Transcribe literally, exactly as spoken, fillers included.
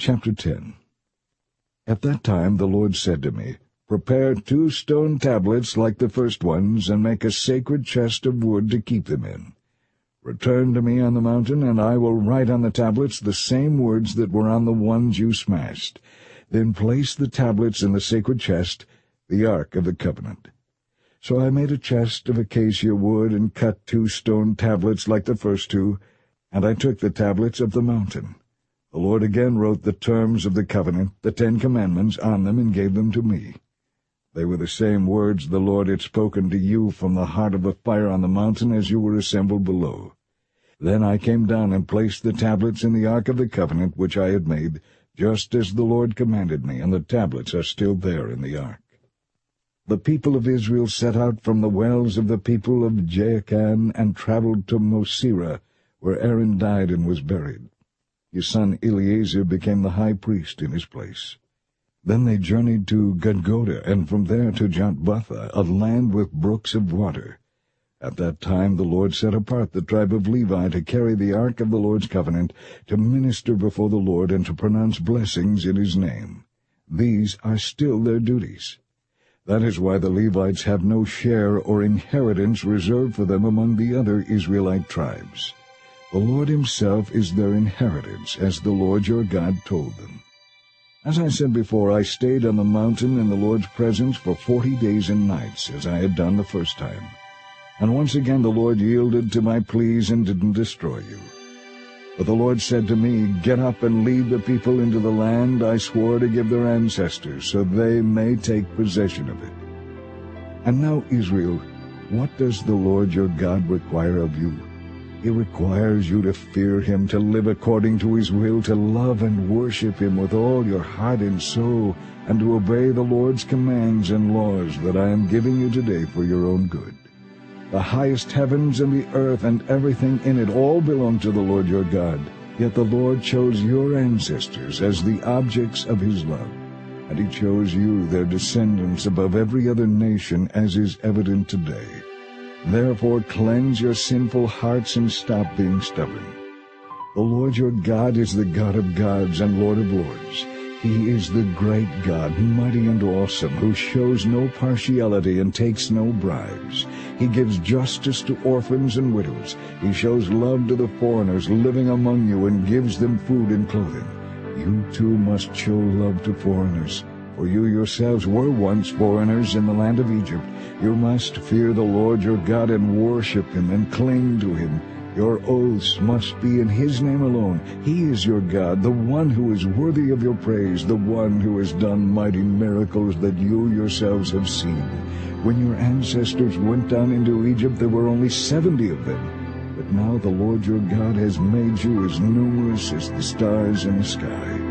Chapter ten. At that time the Lord said to me, Prepare two stone tablets like the first ones, and make a sacred chest of wood to keep them in. Return to me on the mountain, and I will write on the tablets the same words that were on the ones you smashed. Then place the tablets in the sacred chest, the Ark of the Covenant. So I made a chest of acacia wood, and cut two stone tablets like the first two, and I took the tablets of the mountain. The Lord again wrote the terms of the covenant, the Ten Commandments, on them, and gave them to me. They were the same words the Lord had spoken to you from the heart of the fire on the mountain as you were assembled below. Then I came down and placed the tablets in the Ark of the Covenant which I had made, just as the Lord commanded me, and the tablets are still there in the Ark. The people of Israel set out from the wells of the people of Jaakan and traveled to Mosera, where Aaron died and was buried. His son Eleazar became the high priest in his place. Then they journeyed to Gudgoda, and from there to Jotbatha, a land with brooks of water. At that time the Lord set apart the tribe of Levi to carry the ark of the Lord's covenant, to minister before the Lord, and to pronounce blessings in his name. These are still their duties. That is why the Levites have no share or inheritance reserved for them among the other Israelite tribes. The Lord himself is their inheritance, as the Lord your God told them. As I said before, I stayed on the mountain in the Lord's presence for forty days and nights, as I had done the first time. And once again the Lord yielded to my pleas and didn't destroy you. But the Lord said to me, Get up and lead the people into the land I swore to give their ancestors, so they may take possession of it. And now, Israel, what does the Lord your God require of you? He requires you to fear him, to live according to his will, to love and worship him with all your heart and soul, and to obey the Lord's commands and laws that I am giving you today for your own good. The highest heavens and the earth and everything in it all belong to the Lord your God. Yet the Lord chose your ancestors as the objects of his love, and he chose you, their descendants, above every other nation, as is evident today. Therefore cleanse your sinful hearts and stop being stubborn. The Lord your God is the God of gods and Lord of lords. He is the great God, mighty and awesome, who shows no partiality and takes no bribes. He gives justice to orphans and widows. He shows love to the foreigners living among you and gives them food and clothing. You too must show love to foreigners, for you yourselves were once foreigners in the land of Egypt. You must fear the Lord your God and worship him and cling to him. Your oaths must be in his name alone. He is your God, the one who is worthy of your praise, the one who has done mighty miracles that you yourselves have seen. When your ancestors went down into Egypt, there were only seventy of them. But now the Lord your God has made you as numerous as the stars in the sky.